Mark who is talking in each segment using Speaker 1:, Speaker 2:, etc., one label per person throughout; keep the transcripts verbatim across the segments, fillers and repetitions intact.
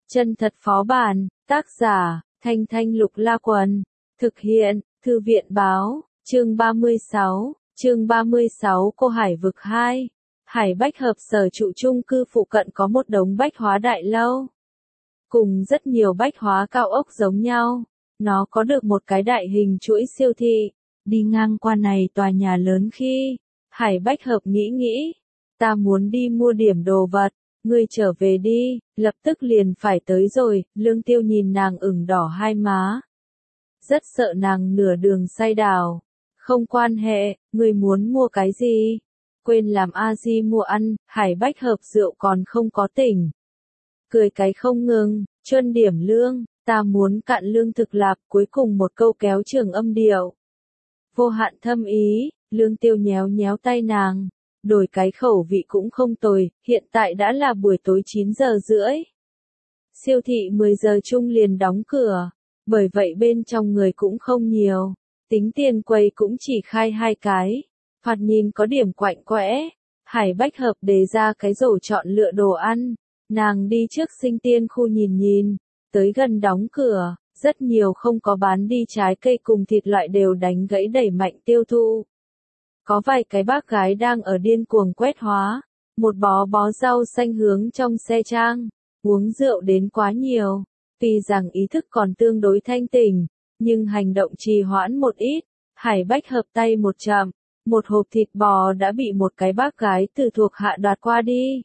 Speaker 1: Chân thật phó bản, tác giả, Thanh Thanh Lục La Quần, thực hiện, Thư viện báo, chương ba mươi sáu, chương ba mươi sáu Cô Hải vực hai. Hải Bách Hợp sở trụ chung cư phụ cận có một đống bách hóa đại lâu. Cùng rất nhiều bách hóa cao ốc giống nhau, nó có được một cái đại hình chuỗi siêu thị. Đi ngang qua này tòa nhà lớn khi, Hải Bách Hợp nghĩ nghĩ, ta muốn đi mua điểm đồ vật, ngươi trở về đi, lập tức liền phải tới rồi. Lương Tiêu nhìn nàng ửng đỏ hai má. Rất sợ nàng nửa đường say đảo. Không quan hệ, ngươi muốn mua cái gì? Quên làm a di mua ăn. Hải Bách Hợp rượu còn không có tỉnh. Cười cái không ngừng, chuân điểm lương, ta muốn cạn lương thực lạp. Cuối cùng một câu kéo trường âm điệu. Vô hạn thâm ý, Lương Tiêu nhéo nhéo tay nàng. Đổi cái khẩu vị cũng không tồi, hiện tại đã là buổi tối chín giờ rưỡi. Siêu thị mười giờ chung liền đóng cửa, bởi vậy bên trong người cũng không nhiều. Tính tiền quầy cũng chỉ khai hai cái. Thoạt nhìn có điểm quạnh quẽ. Hải Bách Hợp đề ra cái rổ chọn lựa đồ ăn. Nàng đi trước sinh tiên khu nhìn nhìn. Tới gần đóng cửa, rất nhiều không có bán đi trái cây cùng thịt loại đều đánh gãy đẩy mạnh tiêu thụ. Có vài cái bác gái đang ở điên cuồng quét hóa. Một bó bó rau xanh hướng trong xe trang. Uống rượu đến quá nhiều. Tuy rằng ý thức còn tương đối thanh tỉnh, nhưng hành động trì hoãn một ít. Hải Bách Hợp tay một chậm. Một hộp thịt bò đã bị một cái bác gái từ thuộc hạ đoạt qua đi.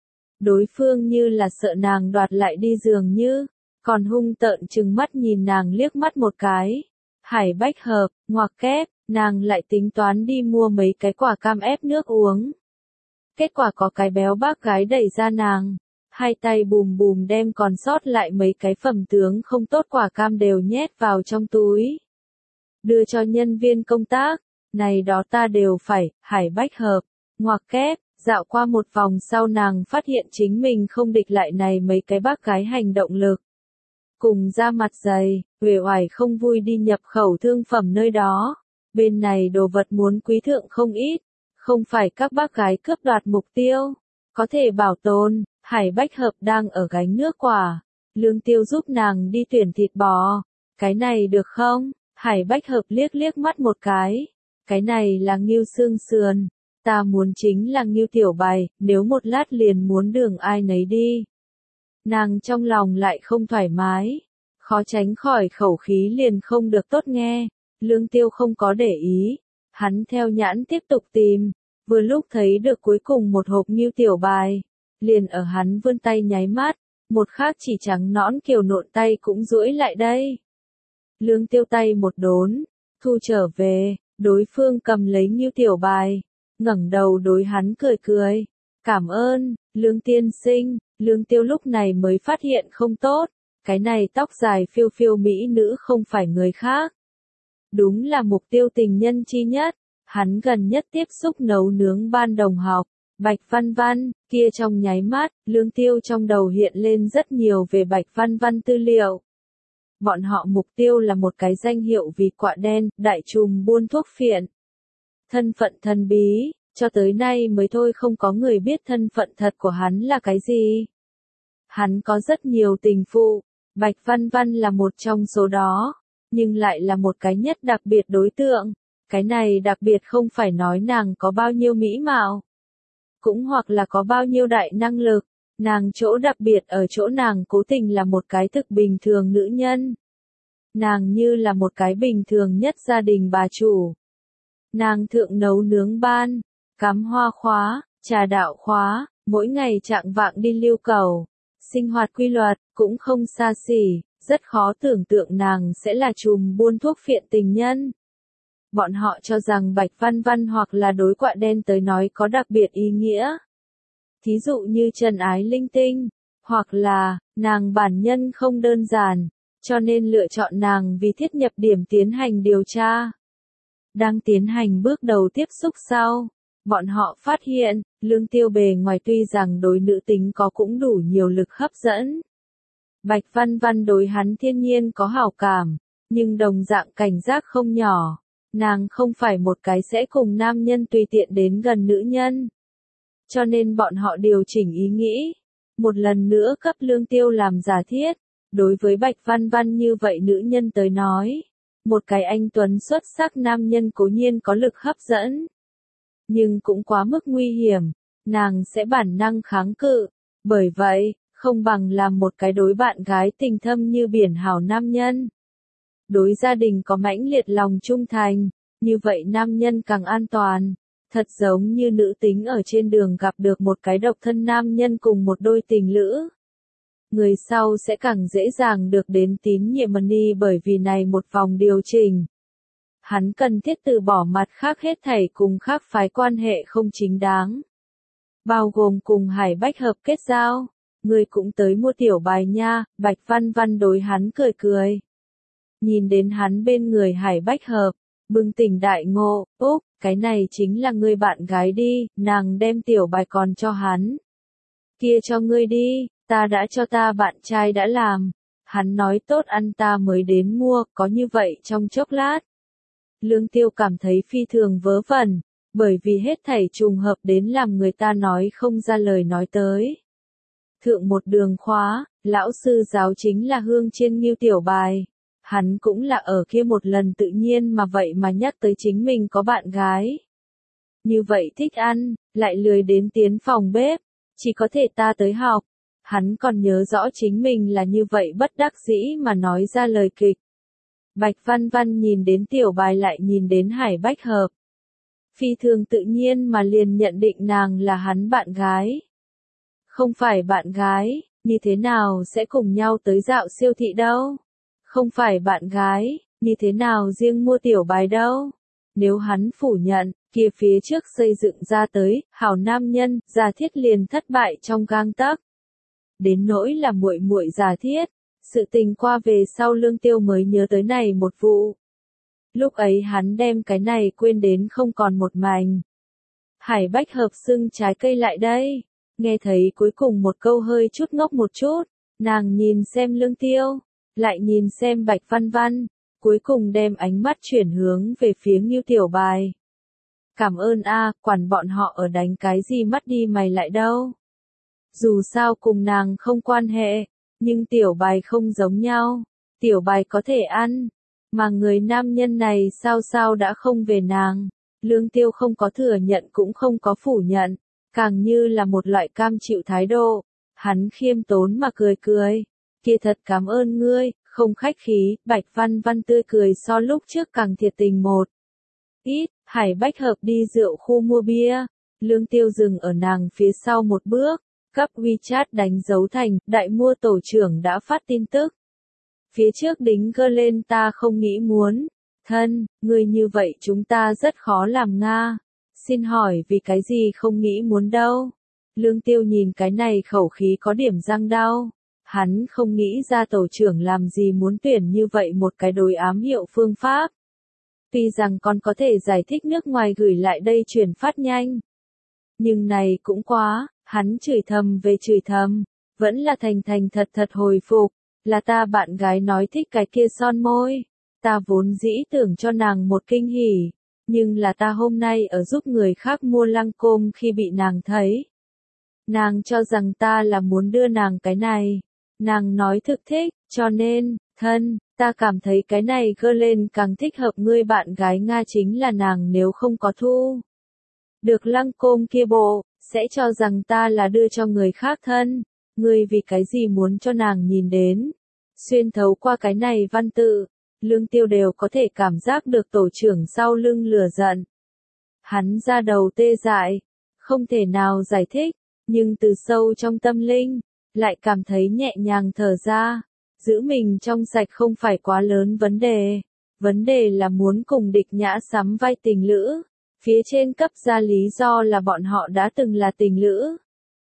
Speaker 1: Đối phương như là sợ nàng đoạt lại đi dường như. Còn hung tợn trừng mắt nhìn nàng liếc mắt một cái. Hải Bách Hợp, ngoặc kép, nàng lại tính toán đi mua mấy cái quả cam ép nước uống. Kết quả có cái béo bác gái đẩy ra nàng. Hai tay bùm bùm đem còn sót lại mấy cái phẩm tướng không tốt quả cam đều nhét vào trong túi. Đưa cho nhân viên công tác, này đó ta đều phải. Hải Bách Hợp, ngoặc kép, dạo qua một vòng sau nàng phát hiện chính mình không địch lại này mấy cái bác gái hành động lực. Cùng ra mặt dày, uể oải không vui đi nhập khẩu thương phẩm nơi đó. Bên này đồ vật muốn quý thượng không ít, không phải các bác gái cướp đoạt mục tiêu, có thể bảo tồn. Hải Bách Hợp đang ở gánh nước quả, Lương Tiêu giúp nàng đi tuyển thịt bò. Cái này được không? Hải Bách Hợp liếc liếc mắt một cái. Cái này là ngưu xương sườn, ta muốn chính là ngưu tiểu bày, nếu một lát liền muốn đường ai nấy đi. Nàng trong lòng lại không thoải mái, khó tránh khỏi khẩu khí liền không được tốt nghe. Lương Tiêu không có để ý, hắn theo nhãn tiếp tục tìm, vừa lúc thấy được cuối cùng một hộp ngưu tiểu bài, liền ở hắn vươn tay nháy mắt, một khác chỉ trắng nõn kiều nộn tay cũng duỗi lại đây. Lương Tiêu tay một đốn, thu trở về, đối phương cầm lấy ngưu tiểu bài, ngẩng đầu đối hắn cười cười, cảm ơn, Lương tiên sinh. Lương Tiêu lúc này mới phát hiện không tốt, cái này tóc dài phiêu phiêu mỹ nữ không phải người khác. Đúng là mục tiêu tình nhân chi nhất, hắn gần nhất tiếp xúc nấu nướng ban đồng học, Bạch Văn Văn, kia trong nháy mắt, Lương Tiêu trong đầu hiện lên rất nhiều về Bạch Văn Văn tư liệu. Bọn họ mục tiêu là một cái danh hiệu vì quạ đen, đại trùm buôn thuốc phiện. Thân phận thần bí. Cho tới nay mới thôi không có người biết thân phận thật của hắn là cái gì. Hắn có rất nhiều tình phụ, Bạch Văn Văn là một trong số đó, nhưng lại là một cái nhất đặc biệt đối tượng. Cái này đặc biệt không phải nói nàng có bao nhiêu mỹ mạo, cũng hoặc là có bao nhiêu đại năng lực. Nàng chỗ đặc biệt ở chỗ nàng cố tình là một cái thực bình thường nữ nhân. Nàng như là một cái bình thường nhất gia đình bà chủ. Nàng thượng nấu nướng ban, cắm hoa khóa, trà đạo khóa, mỗi ngày trạng vạng đi lưu cầu. Sinh hoạt quy luật, cũng không xa xỉ, rất khó tưởng tượng nàng sẽ là trùm buôn thuốc phiện tình nhân. Bọn họ cho rằng Bạch Văn Văn hoặc là đối quạ đen tới nói có đặc biệt ý nghĩa. Thí dụ như trần ái linh tinh, hoặc là, nàng bản nhân không đơn giản, cho nên lựa chọn nàng vì thiết nhập điểm tiến hành điều tra. Đang tiến hành bước đầu tiếp xúc sau. Bọn họ phát hiện, Lương Tiêu bề ngoài tuy rằng đối nữ tính có cũng đủ nhiều lực hấp dẫn. Bạch Văn Văn đối hắn thiên nhiên có hảo cảm, nhưng đồng dạng cảnh giác không nhỏ. Nàng không phải một cái sẽ cùng nam nhân tùy tiện đến gần nữ nhân. Cho nên bọn họ điều chỉnh ý nghĩ. một lần nữa cấp Lương Tiêu làm giả thiết. Đối với Bạch Văn Văn như vậy nữ nhân tới nói, một cái anh tuấn xuất sắc nam nhân cố nhiên có lực hấp dẫn, nhưng cũng quá mức nguy hiểm, nàng sẽ bản năng kháng cự, bởi vậy, không bằng làm một cái đối bạn gái tình thâm như biển hảo nam nhân. Đối gia đình có mãnh liệt lòng trung thành, như vậy nam nhân càng an toàn, thật giống như nữ tính ở trên đường gặp được một cái độc thân nam nhân cùng một đôi tình lữ. Người sau sẽ càng dễ dàng được đến tín nhiệm money bởi vì này một vòng điều chỉnh. Hắn cần thiết từ bỏ mặt khác hết thảy cùng khác phái quan hệ không chính đáng. Bao gồm cùng Hải Bách Hợp kết giao. Người cũng tới mua tiểu bài nha, Bạch Văn Văn đối hắn cười cười. Nhìn đến hắn bên người Hải Bách Hợp, bừng tỉnh đại ngộ, Úc, cái này chính là người bạn gái đi, nàng đem tiểu bài còn cho hắn. Kia cho ngươi đi, ta đã cho ta bạn trai đã làm. Hắn nói tốt ăn ta mới đến mua, có như vậy trong chốc lát. Lương Tiêu cảm thấy phi thường vớ vẩn, bởi vì hết thảy trùng hợp đến làm người ta nói không ra lời nói tới. Thượng một đường khóa, lão sư giáo chính là Hương Chiên Ngưu tiểu bài. Hắn cũng là ở kia một lần tự nhiên mà vậy mà nhắc tới chính mình có bạn gái. Như vậy thích ăn, lại lười đến tiến phòng bếp, chỉ có thể ta tới học. Hắn còn nhớ rõ chính mình là như vậy bất đắc dĩ mà nói ra lời kịch. Bạch Văn Văn nhìn đến tiểu bài lại nhìn đến Hải Bách Hợp. Phi thường tự nhiên mà liền nhận định nàng là hắn bạn gái. Không phải bạn gái, như thế nào sẽ cùng nhau tới dạo siêu thị đâu? Không phải bạn gái, như thế nào riêng mua tiểu bài đâu? Nếu hắn phủ nhận, kia phía trước xây dựng ra tới, hảo nam nhân, giả thiết liền thất bại trong gang tấc. Đến nỗi là muội muội giả thiết, sự tình qua về sau Lương Tiêu mới nhớ tới này một vụ. Lúc ấy hắn đem cái này quên đến không còn một mảnh. Hải Bách Hợp xưng trái cây lại đây. Nghe thấy cuối cùng một câu hơi chút ngốc một chút, nàng nhìn xem Lương Tiêu, lại nhìn xem Bạch Văn Văn, cuối cùng đem ánh mắt chuyển hướng về phía Ngưu tiểu bài. Cảm ơn a, quản bọn họ ở đánh cái gì mắt đi mày lại đâu. Dù sao cùng nàng không quan hệ, nhưng tiểu bài không giống nhau, tiểu bài có thể ăn, mà người nam nhân này sao sao đã không về nàng. Lương Tiêu không có thừa nhận cũng không có phủ nhận, càng như là một loại cam chịu thái độ. Hắn khiêm tốn mà cười cười, kia thật cảm ơn ngươi, không khách khí. Bạch Văn Văn tươi cười so lúc trước càng thiệt tình một ít. Hải Bách Hợp đi rượu khu mua bia, Lương Tiêu dừng ở nàng phía sau một bước, cấp WeChat đánh dấu thành, đại mua tổ trưởng đã phát tin tức. Phía trước đính gơ lên ta không nghĩ muốn. Thân, người như vậy chúng ta rất khó làm Nga. Xin hỏi vì cái gì không nghĩ muốn đâu. Lương Tiêu nhìn cái này khẩu khí có điểm răng đau. Hắn không nghĩ ra tổ trưởng làm gì muốn tuyển như vậy một cái đối ám hiệu phương pháp. Tuy rằng còn có thể giải thích nước ngoài gửi lại đây chuyển phát nhanh. Nhưng này cũng quá, hắn chửi thầm về chửi thầm, vẫn là thành thành thật thật hồi phục, là ta bạn gái nói thích cái kia son môi. Ta vốn dĩ tưởng cho nàng một kinh hỉ, nhưng là ta hôm nay ở giúp người khác mua lăng côm khi bị nàng thấy. Nàng cho rằng ta là muốn đưa nàng cái này. Nàng nói thực thích, cho nên, thân, ta cảm thấy cái này gơ lên càng thích hợp ngươi bạn gái Nga chính là nàng nếu không có thu. Được lăng côm kia bộ, sẽ cho rằng ta là đưa cho người khác thân. Ngươi vì cái gì muốn cho nàng nhìn đến. Xuyên thấu qua cái này văn tự. Lương Tiêu đều có thể cảm giác được tổ trưởng sau lưng lửa giận. Hắn ra đầu tê dại, không thể nào giải thích, nhưng từ sâu trong tâm linh, lại cảm thấy nhẹ nhàng thở ra. Giữ mình trong sạch không phải quá lớn vấn đề, vấn đề là muốn cùng địch nhã sắm vai tình lữ. Phía trên cấp ra lý do là bọn họ đã từng là tình lữ.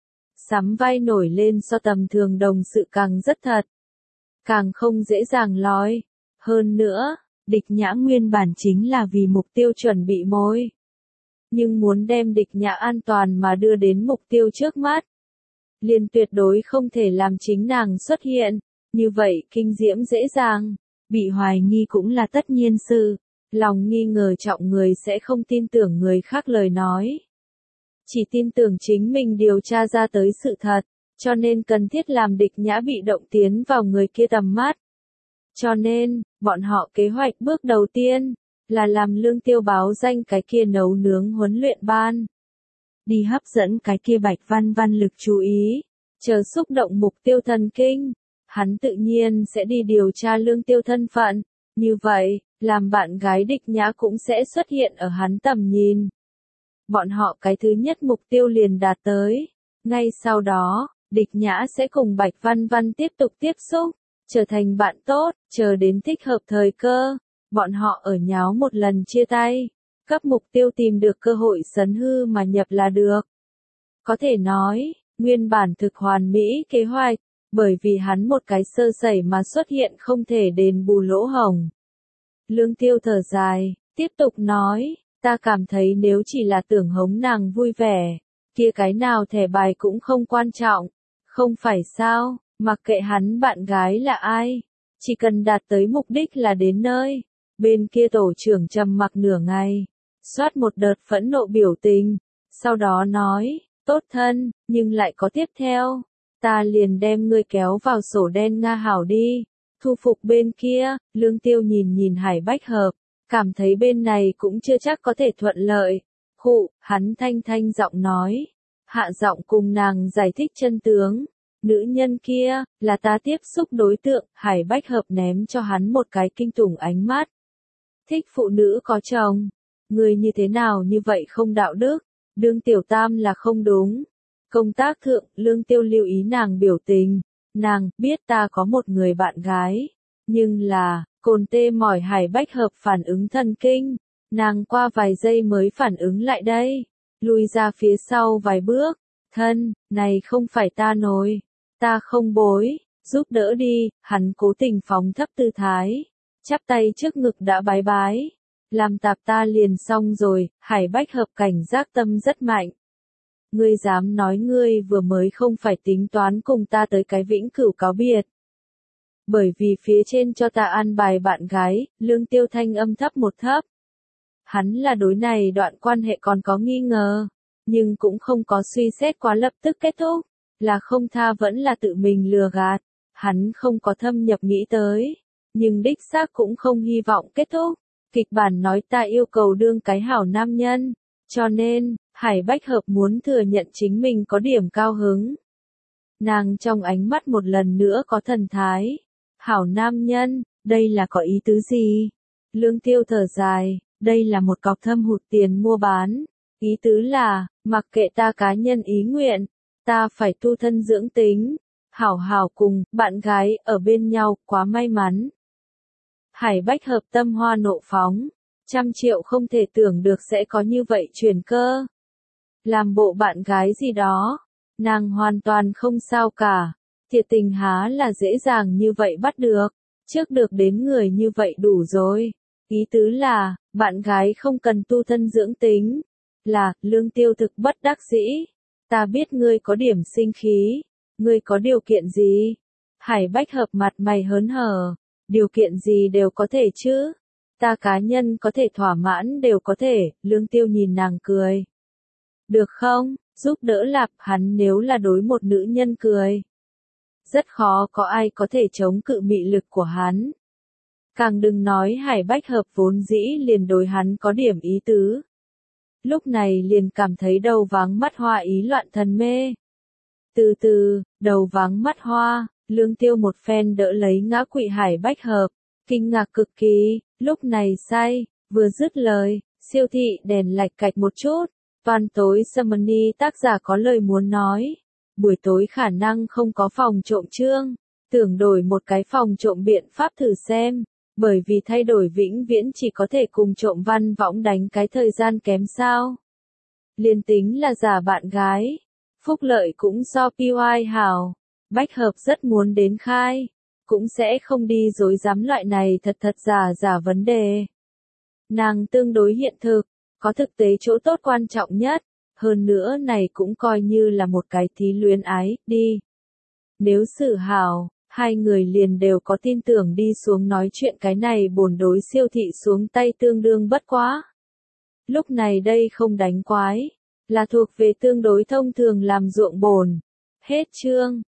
Speaker 1: Sắm vai nổi lên so tầm thường đồng sự càng rất thật, càng không dễ dàng lói. Hơn nữa, địch nhã nguyên bản chính là vì mục tiêu chuẩn bị mối. Nhưng muốn đem địch nhã an toàn mà đưa đến mục tiêu trước mắt. Liền tuyệt đối không thể làm chính nàng xuất hiện, như vậy kinh diễm dễ dàng, bị hoài nghi cũng là tất nhiên sự. Lòng nghi ngờ trọng người sẽ không tin tưởng người khác lời nói. Chỉ tin tưởng chính mình điều tra ra tới sự thật, cho nên cần thiết làm Địch Nhã bị động tiến vào người kia tầm mắt. Cho nên, bọn họ kế hoạch bước đầu tiên, là làm Lương Tiêu báo danh cái kia nấu nướng huấn luyện ban. Đi hấp dẫn cái kia Bạch Văn Văn lực chú ý, chờ xúc động mục tiêu thần kinh, hắn tự nhiên sẽ đi điều tra Lương Tiêu thân phận, như vậy, làm bạn gái Địch Nhã cũng sẽ xuất hiện ở hắn tầm nhìn. Bọn họ cái thứ nhất mục tiêu liền đạt tới, ngay sau đó, Địch Nhã sẽ cùng Bạch Văn Văn tiếp tục tiếp xúc, trở thành bạn tốt, chờ đến thích hợp thời cơ, bọn họ ở nháo một lần chia tay, cấp mục tiêu tìm được cơ hội sấn hư mà nhập là được. Có thể nói, nguyên bản thực hoàn mỹ kế hoạch, bởi vì hắn một cái sơ sẩy mà xuất hiện không thể đền bù lỗ hổng. Lương Tiêu thở dài, tiếp tục nói, ta cảm thấy nếu chỉ là tưởng hống nàng vui vẻ, kia cái nào thẻ bài cũng không quan trọng, không phải sao, mặc kệ hắn bạn gái là ai, chỉ cần đạt tới mục đích là đến nơi. Bên kia tổ trưởng trầm mặc nửa ngày, xoát một đợt phẫn nộ biểu tình, sau đó nói, tốt thân, nhưng lại có tiếp theo, ta liền đem ngươi kéo vào sổ đen Nga hảo đi. Thu phục bên kia, Lương Tiêu nhìn nhìn Hải Bách Hợp, cảm thấy bên này cũng chưa chắc có thể thuận lợi. Khụ, hắn thanh thanh giọng nói, hạ giọng cùng nàng giải thích chân tướng. Nữ nhân kia, là ta tiếp xúc đối tượng, Hải Bách Hợp ném cho hắn một cái kinh tủng ánh mắt. Thích phụ nữ có chồng, người như thế nào như vậy không đạo đức, đương tiểu tam là không đúng. Công tác thượng, Lương Tiêu lưu ý nàng biểu tình, nàng biết ta có một người bạn gái, nhưng là, cồn tê mỏi Hải Bách Hợp phản ứng thần kinh, nàng qua vài giây mới phản ứng lại đây, lùi ra phía sau vài bước, thân, này không phải ta nồi, ta không bối, giúp đỡ đi, hắn cố tình phóng thấp tư thái, chắp tay trước ngực đã bái bái, làm tạp ta liền xong rồi. Hải Bách Hợp cảnh giác tâm rất mạnh. Ngươi dám nói ngươi vừa mới không phải tính toán cùng ta tới cái vĩnh cửu cáo biệt. Bởi vì phía trên cho ta an bài bạn gái, Lương Tiêu thanh âm thấp một thấp. Hắn là đối này đoạn quan hệ còn có nghi ngờ, nhưng cũng không có suy xét quá lập tức kết thúc, là không tha vẫn là tự mình lừa gạt, hắn không có thâm nhập nghĩ tới, nhưng đích xác cũng không hy vọng kết thúc. Kịch bản nói ta yêu cầu đương cái hảo nam nhân, cho nên, Hải Bách Hợp muốn thừa nhận chính mình có điểm cao hứng. Nàng trong ánh mắt một lần nữa có thần thái. Hảo nam nhân, đây là có ý tứ gì? Lương Tiêu thở dài, đây là một cọc thâm hụt tiền mua bán. Ý tứ là, mặc kệ ta cá nhân ý nguyện, ta phải tu thân dưỡng tính, hảo hảo cùng bạn gái ở bên nhau, quá may mắn. Hải Bách Hợp tâm hoa nộ phóng, trăm triệu không thể tưởng được sẽ có như vậy chuyển cơ. Làm bộ bạn gái gì đó, nàng hoàn toàn không sao cả, thiệt tình há là dễ dàng như vậy bắt được, trước được đến người như vậy đủ rồi. Ý tứ là, bạn gái không cần tu thân dưỡng tính, là, Lương Tiêu thực bất đắc dĩ, ta biết ngươi có điểm sinh khí, ngươi có điều kiện gì? Hải Bách Hợp mặt mày hớn hở, điều kiện gì đều có thể chứ, ta cá nhân có thể thỏa mãn đều có thể. Lương Tiêu nhìn nàng cười. Được không, giúp đỡ lạp, hắn nếu là đối một nữ nhân cười. Rất khó có ai có thể chống cự mị lực của hắn. Càng đừng nói Hải Bách Hợp vốn dĩ liền đối hắn có điểm ý tứ. Lúc này liền cảm thấy đầu váng mắt hoa ý loạn thần mê. Từ từ, đầu váng mắt hoa, Lương Tiêu một phen đỡ lấy ngã quỵ Hải Bách Hợp, kinh ngạc cực kỳ, lúc này say, vừa dứt lời, siêu thị đèn lạch cạch một chút, toàn tối Summony tác giả có lời muốn nói, buổi tối khả năng không có phòng trộm chương, tưởng đổi một cái phòng trộm biện pháp thử xem, bởi vì thay đổi vĩnh viễn chỉ có thể cùng trộm văn võng đánh cái thời gian kém sao. Liên tính là giả bạn gái, phúc lợi cũng so pê i hảo. Bách Hợp rất muốn đến khai, cũng sẽ không đi dối dám loại này thật thật giả giả vấn đề. Nàng tương đối hiện thực, có thực tế chỗ tốt quan trọng nhất, hơn nữa này cũng coi như là một cái thí luyến ái, đi. Nếu xử hảo, hai người liền đều có tin tưởng đi xuống nói chuyện cái này bổn đối siêu thị xuống tay tương đương bất quá. Lúc này đây không đánh quái, là thuộc về tương đối thông thường làm ruộng bồn. Hết chương.